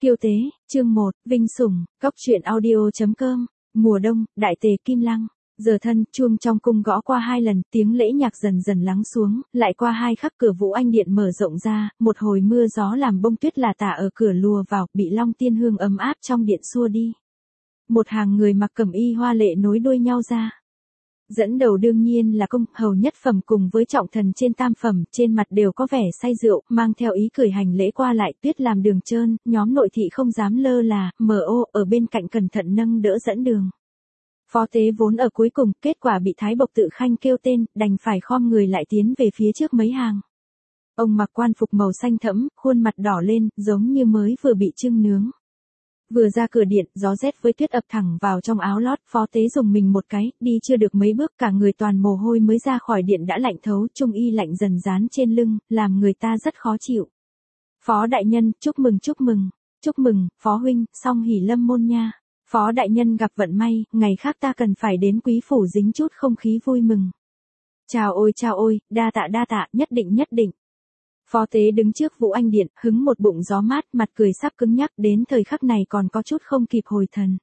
Kiêu tế, chương 1, Vinh Sủng, Cóc truyện audio.com, mùa đông, đại tề Kim Lăng. Giờ thân, chuông trong cung gõ qua 2 lần, tiếng lễ nhạc dần dần lắng xuống, lại qua 2 khắc cửa Vũ Anh Điện mở rộng ra, một hồi mưa gió làm bông tuyết là tả ở cửa lùa vào, bị Long Tiên hương ấm áp trong điện xua đi. Một hàng người mặc cẩm y hoa lệ nối đuôi nhau ra. Dẫn đầu đương nhiên là công hầu nhất phẩm cùng với trọng thần trên tam phẩm, trên mặt đều có vẻ say rượu, mang theo ý cười hành lễ qua lại, tuyết làm đường trơn, nhóm nội thị không dám lơ là, M.O. ở bên cạnh cẩn thận nâng đỡ dẫn đường. Phó tế vốn ở cuối cùng, kết quả bị Thái Bộc tự khanh kêu tên, đành phải khom người lại tiến về phía trước mấy hàng. Ông mặc quan phục màu xanh thẫm, khuôn mặt đỏ lên, giống như mới vừa bị chưng nướng. Vừa ra cửa điện, gió rét với tuyết ập thẳng vào trong áo lót, phó tế dùng mình một cái, đi chưa được mấy bước cả người toàn mồ hôi mới ra khỏi điện đã lạnh thấu, trung y lạnh dần dán trên lưng, làm người ta rất khó chịu. Phó đại nhân, chúc mừng, phó huynh, song hỉ lâm môn nha. Phó đại nhân gặp vận may, ngày khác ta cần phải đến quý phủ dính chút không khí vui mừng. Chào ôi, đa tạ, nhất định. Phó tế đứng trước Vũ Anh Điện, hứng một bụng gió mát, mặt cười sắp cứng nhắc, đến thời khắc này còn có chút không kịp hồi thần.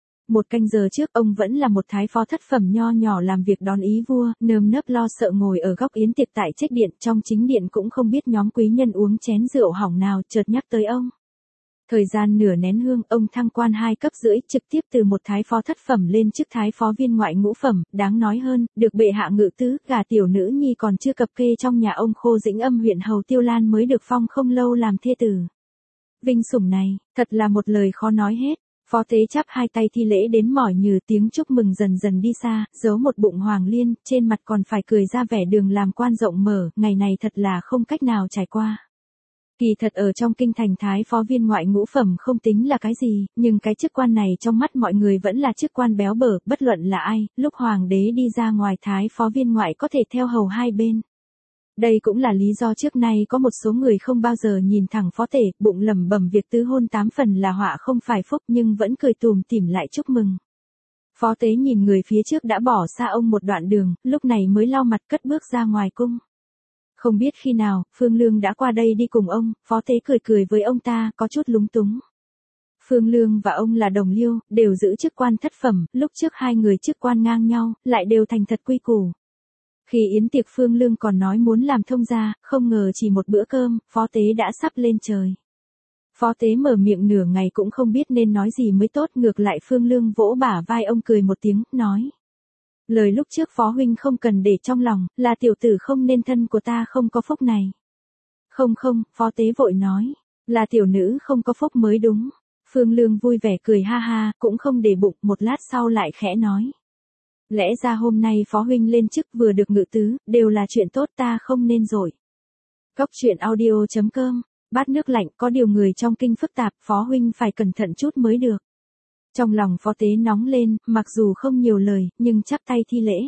1 canh giờ trước ông vẫn là một thái phó thất phẩm nho nhỏ làm việc đón ý vua, nơm nớp lo sợ ngồi ở góc yến tiệc tại trích điện, trong chính điện cũng không biết nhóm quý nhân uống chén rượu hỏng nào, chợt nhắc tới ông. Thời gian nửa nén hương, ông thăng quan 2 cấp rưỡi, trực tiếp từ một thái phó thất phẩm lên chức thái phó viên ngoại ngũ phẩm, đáng nói hơn, được bệ hạ ngự tứ, gả tiểu nữ nhi còn chưa cập kê trong nhà ông Khô Dĩnh Âm huyện hầu Tiêu Lan mới được phong không lâu làm thê tử. Vinh sủng này, thật là một lời khó nói hết. Phó tế chắp 2 tay thi lễ đến mỏi nhừ, tiếng chúc mừng dần dần đi xa, giấu một bụng hoàng liên, trên mặt còn phải cười ra vẻ đường làm quan rộng mở, ngày này thật là không cách nào trải qua. Kỳ thật ở trong kinh thành thái phó viên ngoại ngũ phẩm không tính là cái gì, nhưng cái chức quan này trong mắt mọi người vẫn là chức quan béo bở, bất luận là ai, lúc hoàng đế đi ra ngoài thái phó viên ngoại có thể theo hầu 2 bên. Đây cũng là lý do trước nay có một số người không bao giờ nhìn thẳng phó tể, bụng lẩm bẩm việc tứ hôn 8 phần là họa không phải phúc, nhưng vẫn cười tùm tìm lại chúc mừng. Phó tế nhìn người phía trước đã bỏ xa ông một đoạn đường, lúc này mới lau mặt cất bước ra ngoài cung. Không biết khi nào, Phương Lương đã qua đây đi cùng ông, phó tế cười với ông ta, có chút lúng túng. Phương Lương và ông là đồng liêu, đều giữ chức quan thất phẩm, lúc trước 2 người chức quan ngang nhau, lại đều thành thật quy củ. Khi yến tiệc Phương Lương còn nói muốn làm thông gia, không ngờ chỉ một bữa cơm, phó tế đã sắp lên trời. Phó tế mở miệng nửa ngày cũng không biết nên nói gì mới tốt, ngược lại Phương Lương vỗ bả vai ông cười một tiếng, nói. Lời lúc trước phó huynh không cần để trong lòng, là tiểu tử không nên thân của ta không có phúc này. Không, phó tế vội nói, là tiểu nữ không có phúc mới đúng. Phương Lương vui vẻ cười ha ha, cũng không để bụng, một lát sau lại khẽ nói. Lẽ ra hôm nay phó huynh lên chức vừa được ngự tứ, đều là chuyện tốt ta không nên rồi. Cóc truyện audio.com, bát nước lạnh, có điều người trong kinh phức tạp, phó huynh phải cẩn thận chút mới được. Trong lòng phó tế nóng lên, mặc dù không nhiều lời, nhưng chắp tay thi lễ.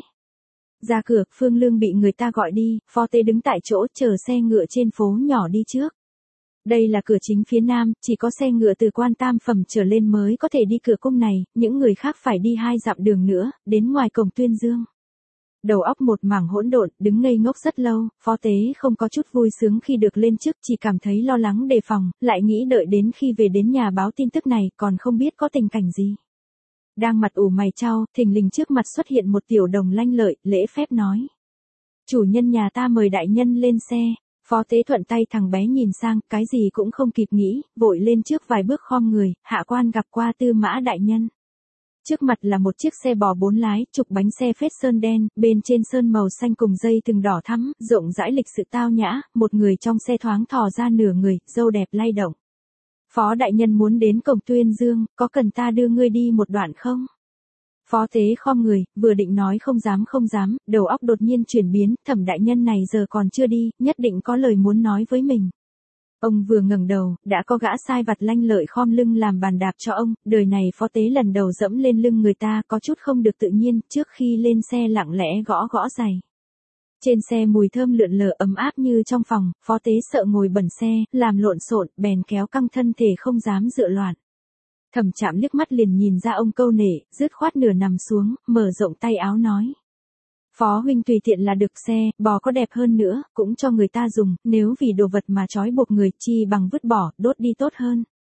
Ra cửa, Phương Lương bị người ta gọi đi, phó tế đứng tại chỗ chờ xe ngựa trên phố nhỏ đi trước. Đây là cửa chính phía nam, chỉ có xe ngựa từ quan tam phẩm trở lên mới có thể đi cửa cung này, những người khác phải đi 2 dặm đường nữa, đến ngoài cổng Tuyên Dương. Đầu óc một mảng hỗn độn, đứng ngây ngốc rất lâu, phó tế không có chút vui sướng khi được lên chức, chỉ cảm thấy lo lắng đề phòng, lại nghĩ đợi đến khi về đến nhà báo tin tức này, còn không biết có tình cảnh gì. Đang mặt ủ mày chau, thình lình trước mặt xuất hiện một tiểu đồng lanh lợi, lễ phép nói. Chủ nhân nhà ta mời đại nhân lên xe. Phó tế thuận tay thằng bé nhìn sang, cái gì cũng không kịp nghĩ, vội lên trước vài bước khom người, hạ quan gặp qua Tư Mã đại nhân. Trước mặt là một chiếc xe bò 4 lái, trục bánh xe phết sơn đen, bên trên sơn màu xanh cùng dây thừng đỏ thắm, rộng rãi lịch sự tao nhã, một người trong xe thoáng thò ra nửa người, râu đẹp lay động. Phó đại nhân muốn đến cổng Tuyên Dương, có cần ta đưa ngươi đi một đoạn không? Phó tế khom người, vừa định nói không dám, đầu óc đột nhiên chuyển biến, Thẩm đại nhân này giờ còn chưa đi, nhất định có lời muốn nói với mình. Ông vừa ngẩng đầu, đã có gã sai vặt lanh lợi khom lưng làm bàn đạp cho ông, đời này phó tế lần đầu dẫm lên lưng người ta có chút không được tự nhiên, trước khi lên xe lặng lẽ gõ giày. Trên xe mùi thơm lượn lờ ấm áp như trong phòng, phó tế sợ ngồi bẩn xe, làm lộn xộn, bèn kéo căng thân thể không dám dựa loạn. Thẩm Trạm liếc mắt liền nhìn ra ông câu nể, dứt khoát nửa nằm xuống, mở rộng tay áo nói. Phó huynh tùy tiện là được, xe, bò có đẹp hơn nữa, cũng cho người ta dùng, nếu vì đồ vật mà trói buộc người chi bằng vứt bỏ, đốt đi tốt hơn.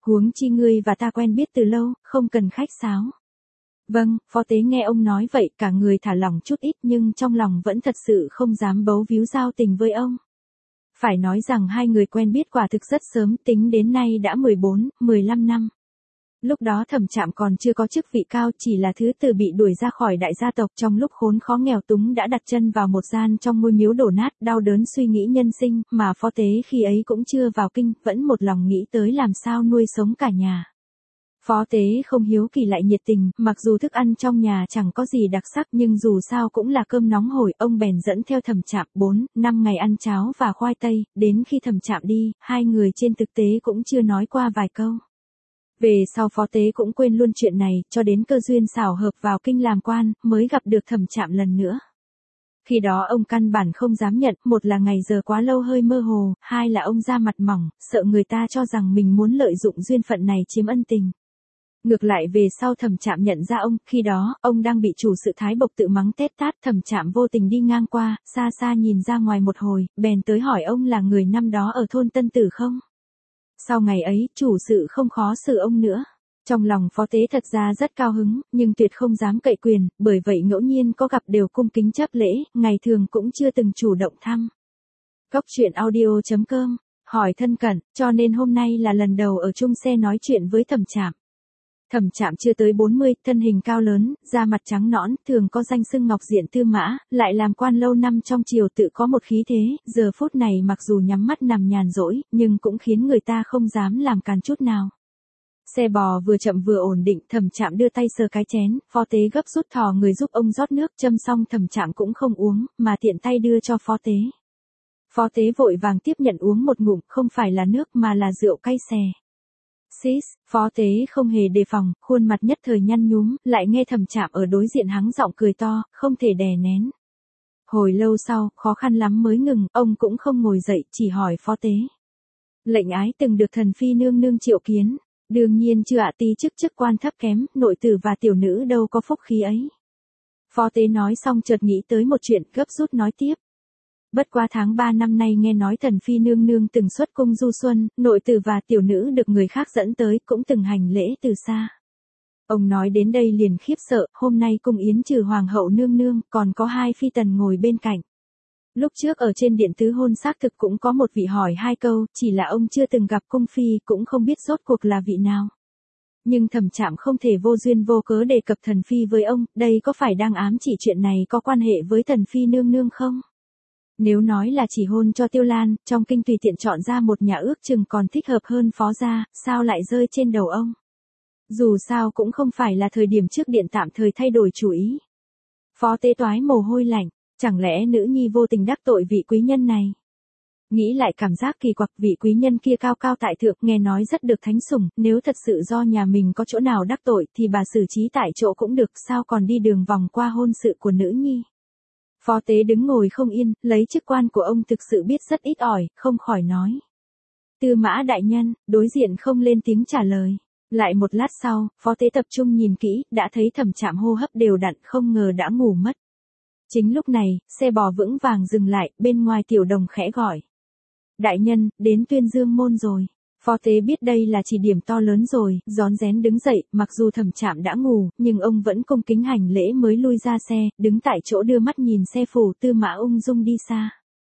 Huống chi ngươi và ta quen biết từ lâu, không cần khách sáo. Vâng, phó tế nghe ông nói vậy cả người thả lỏng chút ít nhưng trong lòng vẫn thật sự không dám bấu víu giao tình với ông. Phải nói rằng hai người quen biết quả thực rất sớm, tính đến nay đã 14, 15 năm. Lúc đó Thẩm Trạm còn chưa có chức vị cao, chỉ là thứ từ bị đuổi ra khỏi đại gia tộc, trong lúc khốn khó nghèo túng đã đặt chân vào một gian trong ngôi miếu đổ nát, đau đớn suy nghĩ nhân sinh, mà phó tế khi ấy cũng chưa vào kinh, vẫn một lòng nghĩ tới làm sao nuôi sống cả nhà. Phó tế không hiếu kỳ lại nhiệt tình, mặc dù thức ăn trong nhà chẳng có gì đặc sắc nhưng dù sao cũng là cơm nóng hổi, ông bèn dẫn theo Thẩm Trạm 4, 5 ngày ăn cháo và khoai tây, đến khi Thẩm Trạm đi, hai người trên thực tế cũng chưa nói qua vài câu. Về sau phó tế cũng quên luôn chuyện này, cho đến cơ duyên xảo hợp vào kinh làm quan, mới gặp được Thẩm Trạm lần nữa. Khi đó ông căn bản không dám nhận, một là ngày giờ quá lâu hơi mơ hồ, hai là ông da mặt mỏng, sợ người ta cho rằng mình muốn lợi dụng duyên phận này chiếm ân tình. Ngược lại về sau Thẩm Trạm nhận ra ông, khi đó, ông đang bị chủ sự Thái Bộc tự mắng tét tát, Thẩm Trạm vô tình đi ngang qua, xa xa nhìn ra ngoài một hồi, bèn tới hỏi ông là người năm đó ở thôn Tân Tử không? Sau ngày ấy, chủ sự không khó xử ông nữa. Trong lòng phó tế thật ra rất cao hứng, nhưng tuyệt không dám cậy quyền, bởi vậy ngẫu nhiên có gặp đều cung kính chấp lễ, ngày thường cũng chưa từng chủ động thăm. Cốc truyện audio.com, hỏi thân cận, cho nên hôm nay là lần đầu ở chung xe nói chuyện với Thẩm Trạm. Thẩm Trạm chưa tới 40, thân hình cao lớn, da mặt trắng nõn, thường có danh xưng ngọc diện tư mã, lại làm quan lâu năm trong triều tự có một khí thế, giờ phút này mặc dù nhắm mắt nằm nhàn rỗi, nhưng cũng khiến người ta không dám làm càn chút nào. Xe bò vừa chậm vừa ổn định, Thẩm Trạm đưa tay sờ cái chén, phó tế gấp rút thò người giúp ông rót nước, châm xong Thẩm Trạm cũng không uống, mà tiện tay đưa cho phó tế. Phó tế vội vàng tiếp nhận uống một ngụm, không phải là nước mà là rượu cay xè. Sis, phó tế không hề đề phòng, khuôn mặt nhất thời nhăn nhúm, lại nghe Thẩm Trạm ở đối diện hắng giọng cười to, không thể đè nén. Hồi lâu sau, khó khăn lắm mới ngừng, ông cũng không ngồi dậy, chỉ hỏi phó tế. Lệnh ái từng được thần phi nương nương triệu kiến, đương nhiên chưa ạ, tí chức quan thấp kém, nội tử và tiểu nữ đâu có phúc khí ấy. Phó tế nói xong chợt nghĩ tới một chuyện, gấp rút nói tiếp. Bất qua tháng 3 năm nay nghe nói thần phi nương nương từng xuất cung du xuân, nội tử và tiểu nữ được người khác dẫn tới, cũng từng hành lễ từ xa. Ông nói đến đây liền khiếp sợ, hôm nay cung yến trừ hoàng hậu nương nương, còn có hai phi tần ngồi bên cạnh. Lúc trước ở trên điện tứ hôn xác thực cũng có một vị hỏi hai câu, chỉ là ông chưa từng gặp cung phi, cũng không biết rốt cuộc là vị nào. Nhưng Thẩm Trạm không thể vô duyên vô cớ đề cập thần phi với ông, đây có phải đang ám chỉ chuyện này có quan hệ với thần phi nương nương không? Nếu nói là chỉ hôn cho Tiêu Lan, trong kinh tùy tiện chọn ra một nhà ước chừng còn thích hợp hơn phó gia, sao lại rơi trên đầu ông? Dù sao cũng không phải là thời điểm trước điện tạm thời thay đổi chủ ý. Phó tế toái mồ hôi lạnh, chẳng lẽ nữ nhi vô tình đắc tội vị quý nhân này? Nghĩ lại cảm giác kỳ quặc, vị quý nhân kia cao cao tại thượng, nghe nói rất được thánh sủng, nếu thật sự do nhà mình có chỗ nào đắc tội thì bà xử trí tại chỗ cũng được, sao còn đi đường vòng qua hôn sự của nữ nhi? Phó tế đứng ngồi không yên, lấy chức quan của ông thực sự biết rất ít ỏi, không khỏi nói. Tư mã đại nhân, đối diện không lên tiếng trả lời. Lại một lát sau, phó tế tập trung nhìn kỹ, đã thấy Thẩm Trạm hô hấp đều đặn, không ngờ đã ngủ mất. Chính lúc này, xe bò vững vàng dừng lại, bên ngoài tiểu đồng khẽ gọi. Đại nhân, đến Tuyên Dương môn rồi. Phó tế biết đây là chỉ điểm to lớn rồi, rón rén đứng dậy, mặc dù Thẩm Trạm đã ngủ, nhưng ông vẫn cung kính hành lễ mới lui ra xe, đứng tại chỗ đưa mắt nhìn xe phủ Tư Mã ung dung đi xa.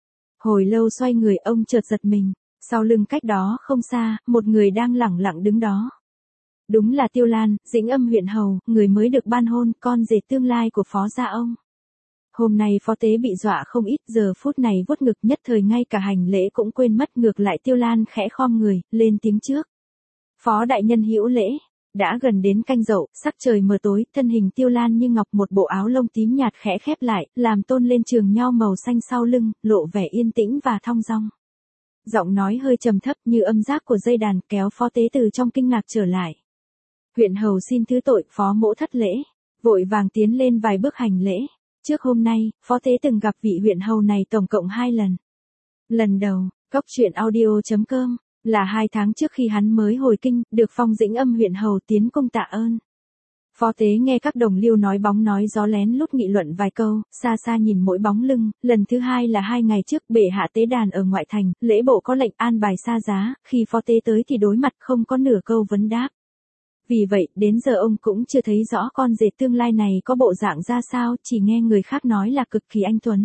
Hồi lâu xoay người ông chợt giật mình, sau lưng cách đó không xa, một người đang lẳng lặng đứng đó. Đúng là Tiêu Lan, Dĩnh Âm huyện hầu, người mới được ban hôn, con rể tương lai của phó gia ông. Hôm nay phó tế bị dọa không ít, giờ phút này vuốt ngực nhất thời ngay cả hành lễ cũng quên mất, ngược lại Tiêu Lan khẽ khom người, lên tiếng trước. Phó đại nhân hữu lễ, đã gần đến canh dậu, sắc trời mờ tối, thân hình Tiêu Lan như ngọc, một bộ áo lông tím nhạt khẽ khép lại, làm tôn lên trường nho màu xanh sau lưng, lộ vẻ yên tĩnh và thong dong. Giọng nói hơi trầm thấp như âm giác của dây đàn, kéo phó tế từ trong kinh ngạc trở lại. Huyện hầu xin thứ tội, phó mỗ thất lễ, vội vàng tiến lên vài bước hành lễ. Trước hôm nay, phó tế từng gặp vị huyện hầu này tổng cộng 2 lần. Lần đầu, Cốc truyện audio.com, là 2 tháng trước khi hắn mới hồi kinh, được phong Dĩnh Âm huyện hầu tiến cung tạ ơn. Phó tế nghe các đồng liêu nói bóng nói gió lén lút nghị luận vài câu, xa xa nhìn mỗi bóng lưng, lần thứ hai là 2 ngày trước bệ hạ tế đàn ở ngoại thành, lễ bộ có lệnh an bài xa giá, khi phó tế tới thì đối mặt không có nửa câu vấn đáp. Vì vậy, đến giờ ông cũng chưa thấy rõ con rể tương lai này có bộ dạng ra sao, chỉ nghe người khác nói là cực kỳ anh tuấn.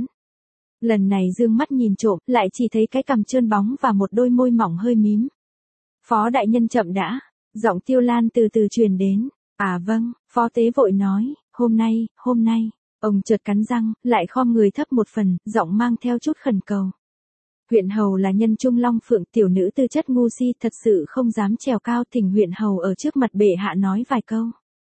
Lần này dương mắt nhìn trộm, lại chỉ thấy cái cằm trơn bóng và một đôi môi mỏng hơi mím. Phó đại nhân chậm đã, giọng Tiêu Lan từ từ truyền đến. À vâng, phó tế vội nói, hôm nay, ông chợt cắn răng, lại khom người thấp một phần, giọng mang theo chút khẩn cầu. Huyện hầu là nhân trung long phượng, tiểu nữ tư chất ngu si, thật sự không dám trèo cao, thỉnh huyện hầu ở trước mặt bệ hạ nói vài câu.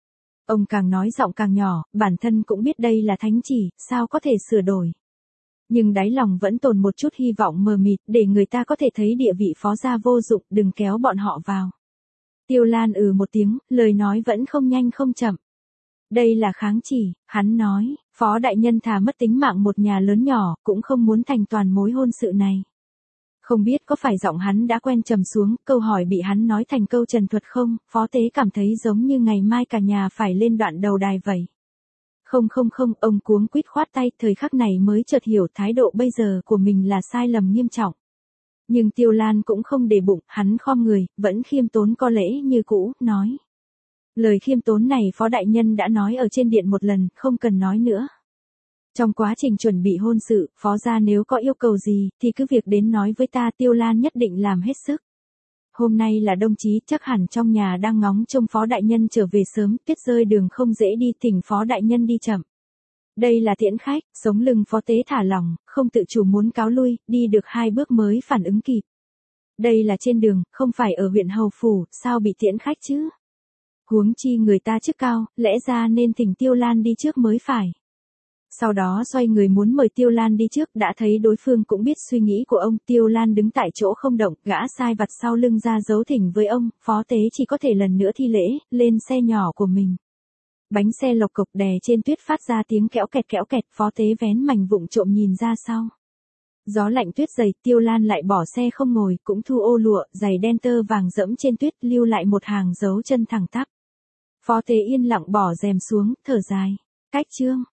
Ông càng nói giọng càng nhỏ, bản thân cũng biết đây là thánh chỉ, sao có thể sửa đổi. Nhưng đáy lòng vẫn tồn một chút hy vọng mờ mịt, để người ta có thể thấy địa vị phó gia vô dụng, đừng kéo bọn họ vào. Tiêu Lan một tiếng, lời nói vẫn không nhanh không chậm. Đây là kháng chỉ, hắn nói, phó đại nhân thà mất tính mạng một nhà lớn nhỏ, cũng không muốn thành toàn mối hôn sự này. Không biết có phải giọng hắn đã quen trầm xuống, câu hỏi bị hắn nói thành câu trần thuật không, phó tế cảm thấy giống như ngày mai cả nhà phải lên đoạn đầu đài vậy. Không, ông cuống quýt khoát tay, thời khắc này mới chợt hiểu thái độ bây giờ của mình là sai lầm nghiêm trọng. Nhưng Tiêu Lan cũng không để bụng, hắn khom người, vẫn khiêm tốn có lễ như cũ, nói. Lời khiêm tốn này phó đại nhân đã nói ở trên điện một lần, không cần nói nữa. Trong quá trình chuẩn bị hôn sự, phó gia nếu có yêu cầu gì, thì cứ việc đến nói với ta, Tiêu Lan nhất định làm hết sức. Hôm nay là đông chí, chắc hẳn trong nhà đang ngóng trông phó đại nhân trở về sớm, tuyết rơi đường không dễ đi, thỉnh phó đại nhân đi chậm. Đây là tiễn khách, sống lưng phó tế thả lỏng, không tự chủ muốn cáo lui, đi được 2 bước mới phản ứng kịp. Đây là trên đường, không phải ở huyện hầu phủ, sao bị tiễn khách chứ? Huống chi người ta chức cao, lẽ ra nên thỉnh Tiêu Lan đi trước mới phải. Sau đó xoay người muốn mời Tiêu Lan đi trước, đã thấy đối phương cũng biết suy nghĩ của ông. Tiêu Lan đứng tại chỗ không động, gã sai vặt sau lưng ra dấu thỉnh với ông, phó tế chỉ có thể lần nữa thi lễ, lên xe nhỏ của mình. Bánh xe lộc cộc đè trên tuyết phát ra tiếng kẽo kẹt, phó tế vén mảnh vụng trộm nhìn ra sau. Gió lạnh tuyết dày, Tiêu Lan lại bỏ xe không ngồi, cũng thu ô lụa, giày đen tơ vàng dẫm trên tuyết, lưu lại một hàng dấu chân thẳng tắp. Phó tế yên lặng bỏ rèm xuống, thở dài. Cách chương.